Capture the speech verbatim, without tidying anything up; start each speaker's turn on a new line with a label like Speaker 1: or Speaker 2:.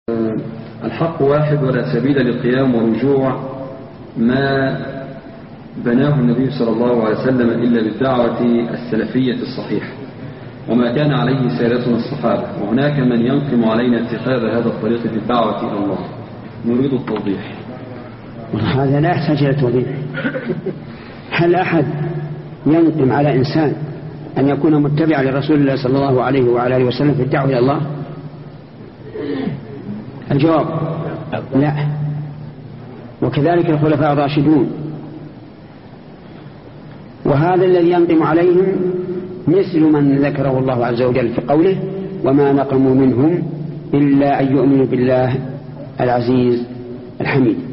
Speaker 1: الحق واحد ولا سبيل للقيام ورجوع ما بناه النبي صلى الله عليه وسلم إلا بالدعوة السلفية الصحيحة وما كان عليه سادتنا الصحابة، وهناك من ينقم علينا اتخاذ هذا الطريق في الدعوة إلى الله. نريد التوضيح.
Speaker 2: هذا لا يحتاج إلى توضيح. هل أحد ينقم على إنسان أن يكون متبعا لرسول الله صلى الله عليه وعلى آله وسلم في الدعوة إلى الله؟ الجواب لا. وكذلك الخلفاء الراشدون، وهذا الذي ينقم عليهم مثل من ذكره الله عز وجل في قوله وما نقموا منهم إلا أن يؤمنوا بالله العزيز الحميد.